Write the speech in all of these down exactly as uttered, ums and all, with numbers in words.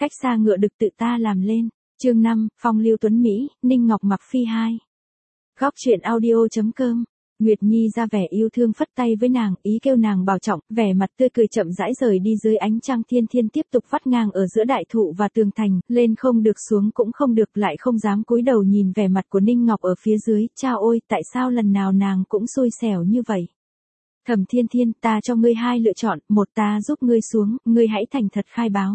cách xa ngựa đực tự ta làm lên. Chương năm, phong lưu tuấn Mỹ, Ninh Ngọc mặc phi hai. Góc truyện audio chấm com. Nguyệt Nhi ra vẻ yêu thương phất tay với nàng, ý kêu nàng bảo trọng, vẻ mặt tươi cười chậm rãi rời đi dưới ánh trăng. Thiên Thiên tiếp tục vắt ngang ở giữa đại thụ và tường thành, lên không được xuống cũng không được, lại không dám cúi đầu nhìn vẻ mặt của Ninh Ngọc ở phía dưới. Cha ôi, tại sao lần nào nàng cũng xui xẻo như vậy? Thẩm Thiên Thiên, ta cho ngươi hai lựa chọn, một ta giúp ngươi xuống, ngươi hãy thành thật khai báo.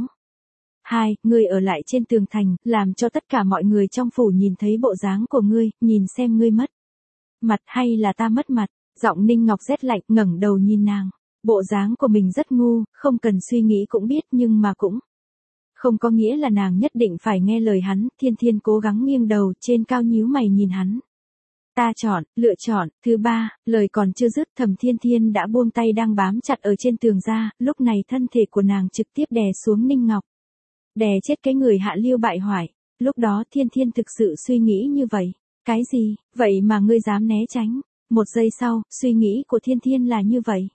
Hai, ngươi ở lại trên tường thành, làm cho tất cả mọi người trong phủ nhìn thấy bộ dáng của ngươi, nhìn xem ngươi mất mặt hay là ta mất mặt. Giọng Ninh Ngọc rét lạnh, ngẩng đầu nhìn nàng. Bộ dáng của mình rất ngu, không cần suy nghĩ cũng biết, nhưng mà cũng không có nghĩa là nàng nhất định phải nghe lời hắn. Thiên Thiên cố gắng nghiêng đầu, trên cao nhíu mày nhìn hắn. Ta chọn, lựa chọn, thứ ba, lời còn chưa dứt, Thẩm Thiên Thiên đã buông tay đang bám chặt ở trên tường ra, lúc này thân thể của nàng trực tiếp đè xuống Ninh Ngọc. Đè chết cái người hạ lưu bại hoại. Lúc đó Thiên Thiên thực sự suy nghĩ như vậy. Cái gì, vậy mà ngươi dám né tránh? Một giây sau, suy nghĩ của Thiên Thiên là như vậy.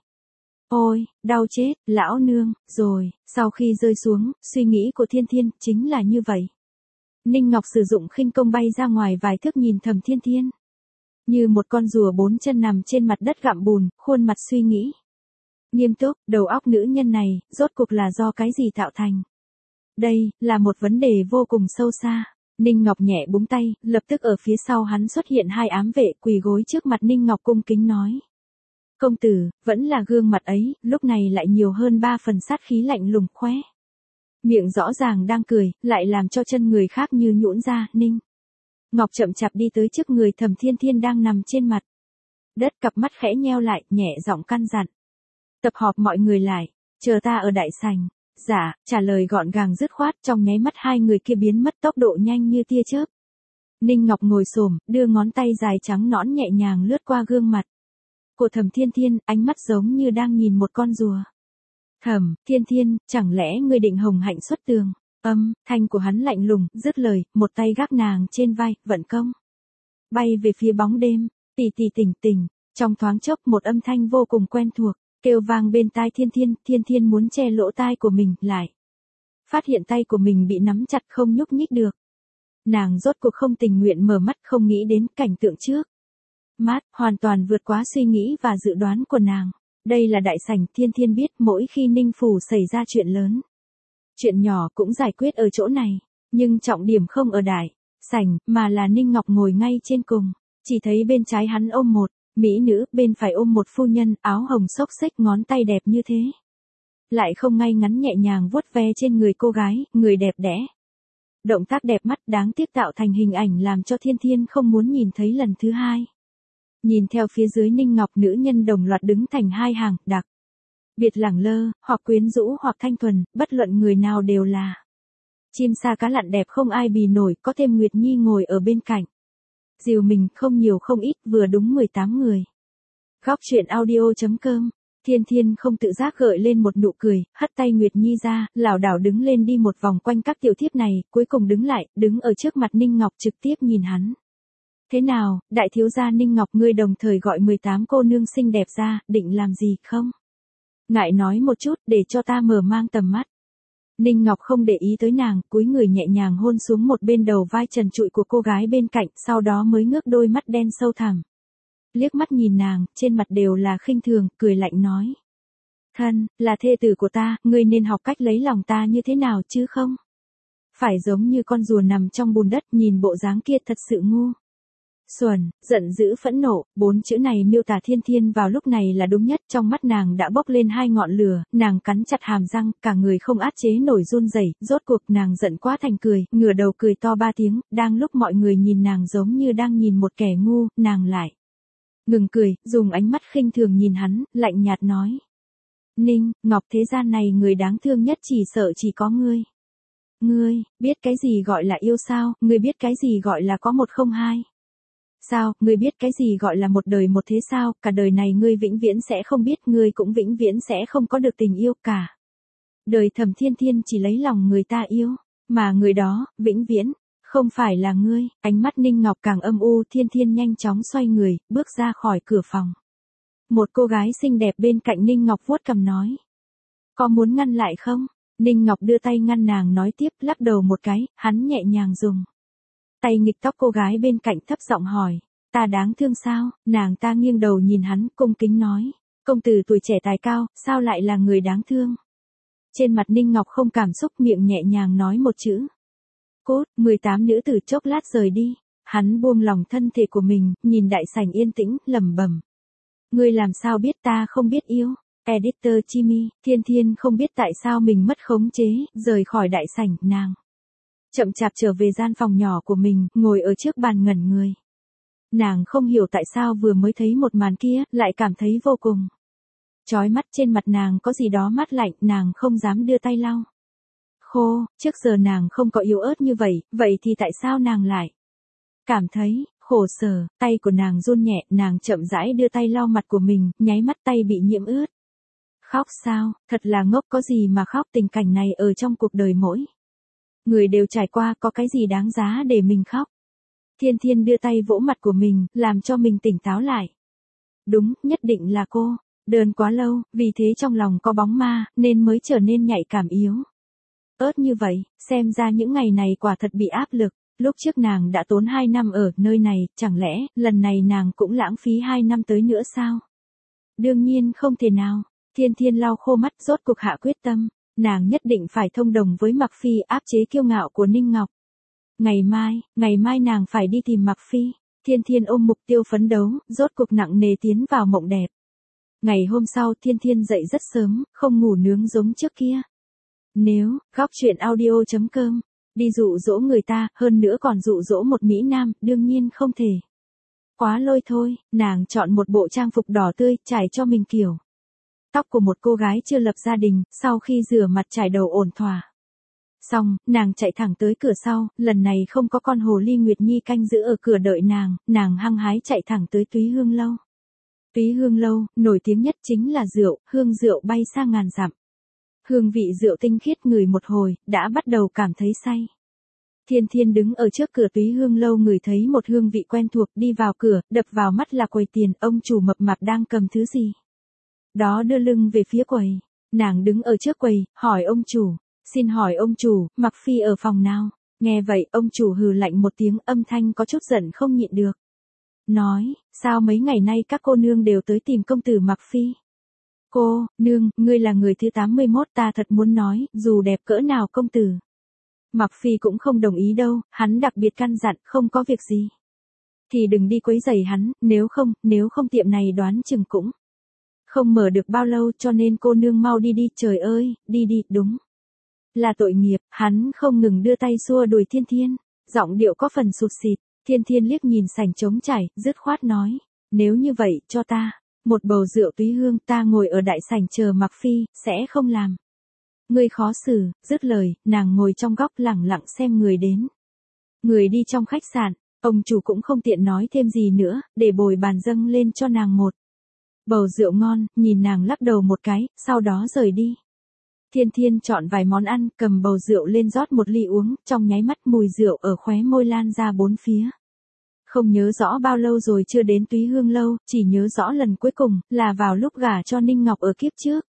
Ôi, đau chết, lão nương, rồi, sau khi rơi xuống, suy nghĩ của Thiên Thiên chính là như vậy. Ninh Ngọc sử dụng khinh công bay ra ngoài vài thước nhìn Thẩm Thiên Thiên. Như một con rùa bốn chân nằm trên mặt đất gặm bùn, khuôn mặt suy nghĩ. Nghiêm túc, đầu óc nữ nhân này, rốt cuộc là do cái gì tạo thành? Đây, là một vấn đề vô cùng sâu xa. Ninh Ngọc nhẹ búng tay, lập tức ở phía sau hắn xuất hiện hai ám vệ quỳ gối trước mặt Ninh Ngọc cung kính nói. Công tử, vẫn là gương mặt ấy, lúc này lại nhiều hơn ba phần sát khí lạnh lùng khóe. Miệng rõ ràng đang cười, lại làm cho chân người khác như nhũn ra. Ninh Ngọc chậm chạp đi tới trước người Thẩm Thiên Thiên đang nằm trên mặt đất, cặp mắt khẽ nheo lại, nhẹ giọng căn dặn. Tập họp mọi người lại, chờ ta ở đại sảnh. Dạ, trả lời gọn gàng dứt khoát, trong nháy mắt hai người kia biến mất tốc độ nhanh như tia chớp. Ninh Ngọc ngồi xổm, đưa ngón tay dài trắng nõn nhẹ nhàng lướt qua gương mặt của Thẩm Thiên Thiên, ánh mắt giống như đang nhìn một con rùa. Thẩm Thiên Thiên, chẳng lẽ ngươi định hồng hạnh xuất tường? Âm thanh của hắn lạnh lùng, dứt lời, một tay gác nàng trên vai, vận công bay về phía bóng đêm. Tì tì tỉnh tỉnh, trong thoáng chốc một âm thanh vô cùng quen thuộc kêu vang bên tai Thiên Thiên. Thiên Thiên muốn che lỗ tai của mình lại, phát hiện tay của mình bị nắm chặt không nhúc nhích được. Nàng rốt cuộc không tình nguyện mở mắt, không nghĩ đến cảnh tượng trước mắt, hoàn toàn vượt quá suy nghĩ và dự đoán của nàng. Đây là đại sảnh. Thiên Thiên biết mỗi khi Ninh phủ xảy ra chuyện lớn, chuyện nhỏ cũng giải quyết ở chỗ này, nhưng trọng điểm không ở đại sảnh, mà là Ninh Ngọc ngồi ngay trên cùng. Chỉ thấy bên trái hắn ôm một mỹ nữ, bên phải ôm một phu nhân, áo hồng xốc xếch, ngón tay đẹp như thế. Lại không ngay ngắn nhẹ nhàng vuốt ve trên người cô gái, người đẹp đẽ. Động tác đẹp mắt đáng tiếc tạo thành hình ảnh làm cho Thiên Thiên không muốn nhìn thấy lần thứ hai. Nhìn theo phía dưới Ninh Ngọc, nữ nhân đồng loạt đứng thành hai hàng, đặc biệt lẳng lơ, hoặc quyến rũ hoặc thanh thuần, bất luận người nào đều là chim sa cá lặn đẹp không ai bì nổi, có thêm Nguyệt Nhi ngồi ở bên cạnh. Dìu mình không nhiều không ít, vừa đúng mười tám người. Góc truyện audio chấm com. Thiên Thiên không tự giác gợi lên một nụ cười, hất tay Nguyệt Nhi ra, lảo đảo đứng lên đi một vòng quanh các tiểu thiếp này, cuối cùng đứng lại, đứng ở trước mặt Ninh Ngọc trực tiếp nhìn hắn. Thế nào, đại thiếu gia Ninh Ngọc, ngươi đồng thời gọi mười tám cô nương xinh đẹp ra, định làm gì không? Ngại nói một chút, để cho ta mở mang tầm mắt. Ninh Ngọc không để ý tới nàng, cúi người nhẹ nhàng hôn xuống một bên đầu vai trần trụi của cô gái bên cạnh, sau đó mới ngước đôi mắt đen sâu thẳm liếc mắt nhìn nàng, trên mặt đều là khinh thường, cười lạnh nói. Thân, là thê tử của ta, ngươi nên học cách lấy lòng ta như thế nào chứ không? Phải giống như con rùa nằm trong bùn đất, nhìn bộ dáng kia thật sự ngu xuẩn, giận dữ phẫn nộ, bốn chữ này miêu tả Thiên Thiên vào lúc này là đúng nhất. Trong mắt nàng đã bốc lên hai ngọn lửa, nàng cắn chặt hàm răng, cả người không át chế nổi run rẩy. Rốt cuộc nàng giận quá thành cười, ngửa đầu cười to ba tiếng. Đang lúc mọi người nhìn nàng giống như đang nhìn một kẻ ngu, nàng lại ngừng cười, dùng ánh mắt khinh thường nhìn hắn, lạnh nhạt nói. Ninh Ngọc, thế gian này người đáng thương nhất chỉ sợ chỉ có ngươi. Ngươi, biết cái gì gọi là yêu sao? Ngươi biết cái gì gọi là có một không hai? Sao, ngươi biết cái gì gọi là một đời một thế sao? Cả đời này ngươi vĩnh viễn sẽ không biết, ngươi cũng vĩnh viễn sẽ không có được tình yêu cả. Đời Thẩm Thiên Thiên chỉ lấy lòng người ta yêu, mà người đó, vĩnh viễn không phải là ngươi. Ánh mắt Ninh Ngọc càng âm u. Thiên Thiên nhanh chóng xoay người, bước ra khỏi cửa phòng. Một cô gái xinh đẹp bên cạnh Ninh Ngọc vuốt cằm nói. Có muốn ngăn lại không? Ninh Ngọc đưa tay ngăn nàng nói tiếp, lắc đầu một cái, hắn nhẹ nhàng dùng tay nghịch tóc cô gái bên cạnh thấp giọng hỏi, ta đáng thương sao? Nàng ta nghiêng đầu nhìn hắn, cung kính nói, công tử tuổi trẻ tài cao, sao lại là người đáng thương? Trên mặt Ninh Ngọc không cảm xúc, miệng nhẹ nhàng nói một chữ. Cốt, mười tám nữ tử chốc lát rời đi. Hắn buông lòng thân thể của mình, nhìn đại sảnh yên tĩnh, lẩm bẩm. Ngươi làm sao biết ta không biết yêu? Editor Chimi, Thiên Thiên không biết tại sao mình mất khống chế, rời khỏi đại sảnh, nàng chậm chạp trở về gian phòng nhỏ của mình, ngồi ở trước bàn ngẩn người. Nàng không hiểu tại sao vừa mới thấy một màn kia, lại cảm thấy vô cùng chói mắt. Trên mặt nàng có gì đó mát lạnh, nàng không dám đưa tay lau khô, trước giờ nàng không có yếu ớt như vậy, vậy thì tại sao nàng lại cảm thấy khổ sở? Tay của nàng run nhẹ, nàng chậm rãi đưa tay lau mặt của mình, nháy mắt tay bị nhiễm ướt. Khóc sao? Thật là ngốc, có gì mà khóc, tình cảnh này ở trong cuộc đời mỗi người đều trải qua, có cái gì đáng giá để mình khóc? Thiên Thiên đưa tay vỗ mặt của mình, làm cho mình tỉnh táo lại. Đúng, nhất định là cô. Đơn quá lâu, vì thế trong lòng có bóng ma, nên mới trở nên nhạy cảm yếu ớt như vậy. Xem ra những ngày này quả thật bị áp lực. Lúc trước nàng đã tốn hai năm ở nơi này, chẳng lẽ lần này nàng cũng lãng phí hai năm tới nữa sao? Đương nhiên không thể nào. Thiên Thiên lau khô mắt, rốt cuộc hạ quyết tâm, nàng nhất định phải thông đồng với Mặc Phi, áp chế kiêu ngạo của Ninh Ngọc. Ngày mai, ngày mai nàng phải đi tìm Mặc Phi. Thiên Thiên ôm mục tiêu phấn đấu, rốt cuộc nặng nề tiến vào mộng đẹp. Ngày hôm sau, Thiên Thiên dậy rất sớm, không ngủ nướng giống trước kia. Nếu, góc truyện audio chấm com, đi dụ dỗ người ta, hơn nữa còn dụ dỗ một Mỹ Nam, đương nhiên không thể quá lôi thôi. Nàng chọn một bộ trang phục đỏ tươi, trải cho mình kiểu tóc của một cô gái chưa lập gia đình, sau khi rửa mặt trải đầu ổn thỏa xong, nàng chạy thẳng tới cửa sau, lần này không có con hồ ly Nguyệt Nhi canh giữ ở cửa đợi nàng, nàng hăng hái chạy thẳng tới Túy Hương Lâu. Túy Hương Lâu, nổi tiếng nhất chính là rượu, hương rượu bay xa ngàn dặm. Hương vị rượu tinh khiết, ngửi một hồi, đã bắt đầu cảm thấy say. Thiên Thiên đứng ở trước cửa Túy Hương Lâu, ngửi thấy một hương vị quen thuộc, đi vào cửa, đập vào mắt là quầy tiền, ông chủ mập mạp đang cầm thứ gì đó đưa lưng về phía quầy. Nàng đứng ở trước quầy, hỏi ông chủ, xin hỏi ông chủ, Mặc Phi ở phòng nào? Nghe vậy, ông chủ hừ lạnh một tiếng, âm thanh có chút giận không nhịn được. Nói, sao mấy ngày nay các cô nương đều tới tìm công tử Mặc Phi? Cô, nương, ngươi là người thứ tám mươi mốt, ta thật muốn nói, dù đẹp cỡ nào công tử Mặc Phi cũng không đồng ý đâu, hắn đặc biệt căn dặn, không có việc gì thì đừng đi quấy rầy hắn, nếu không, nếu không tiệm này đoán chừng cũng không mở được bao lâu, cho nên cô nương mau đi đi, trời ơi, đi đi, đúng là tội nghiệp. Hắn không ngừng đưa tay xua đuổi Thiên Thiên, giọng điệu có phần sụt sịt. Thiên Thiên liếc nhìn sảnh trống trải, dứt khoát nói, nếu như vậy, cho ta một bầu rượu Túy Hương, ta ngồi ở đại sảnh chờ Mặc Phi, sẽ không làm ngươi khó xử. Dứt lời, nàng ngồi trong góc lẳng lặng xem người đến người đi trong khách sạn. Ông chủ cũng không tiện nói thêm gì nữa, để bồi bàn dâng lên cho nàng một bầu rượu ngon, nhìn nàng lắc đầu một cái, sau đó rời đi. Thiên Thiên chọn vài món ăn, cầm bầu rượu lên rót một ly uống, trong nháy mắt mùi rượu ở khóe môi lan ra bốn phía. Không nhớ rõ bao lâu rồi chưa đến Túy Hương Lâu, chỉ nhớ rõ lần cuối cùng là vào lúc gả cho Ninh Ngọc ở kiếp trước.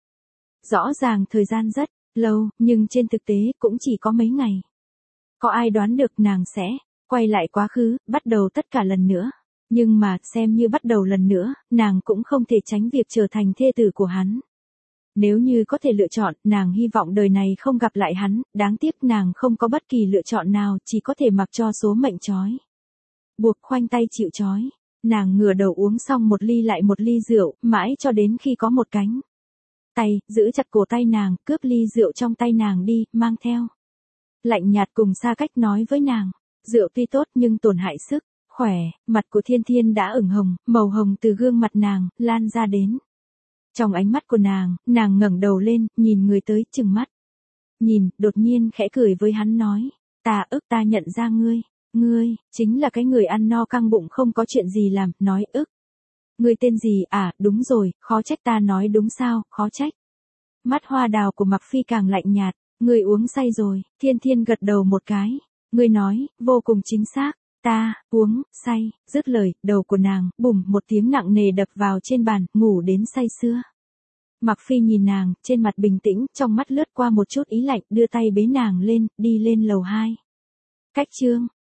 Rõ ràng thời gian rất lâu, nhưng trên thực tế cũng chỉ có mấy ngày. Có ai đoán được nàng sẽ quay lại quá khứ, bắt đầu tất cả lần nữa. Nhưng mà, xem như bắt đầu lần nữa, nàng cũng không thể tránh việc trở thành thê tử của hắn. Nếu như có thể lựa chọn, nàng hy vọng đời này không gặp lại hắn, đáng tiếc nàng không có bất kỳ lựa chọn nào, chỉ có thể mặc cho số mệnh trói buộc, khoanh tay chịu trói. Nàng ngửa đầu uống xong một ly lại một ly rượu, mãi cho đến khi có một cánh tay giữ chặt cổ tay nàng, cướp ly rượu trong tay nàng đi, mang theo lạnh nhạt cùng xa cách nói với nàng, rượu tuy tốt nhưng tổn hại sức khỏe. Mặt của Thiên Thiên đã ửng hồng, màu hồng từ gương mặt nàng lan ra đến trong ánh mắt của nàng. Nàng ngẩng đầu lên, nhìn người tới, chừng mắt nhìn, đột nhiên khẽ cười với hắn nói, ta ức, ta nhận ra ngươi, ngươi chính là cái người ăn no căng bụng không có chuyện gì làm. Nói ức, ngươi tên gì? À, đúng rồi, khó trách, ta nói đúng sao, khó trách. Mắt hoa đào của Mặc Phi càng lạnh nhạt, ngươi uống say rồi. Thiên Thiên gật đầu một cái, ngươi nói vô cùng chính xác, ta uống say. Dứt lời, đầu của nàng bùm một tiếng nặng nề đập vào trên bàn, ngủ đến say sưa. Mặc Phi nhìn nàng, trên mặt bình tĩnh, trong mắt lướt qua một chút ý lạnh, đưa tay bế nàng lên, đi lên lầu hai. Cách chương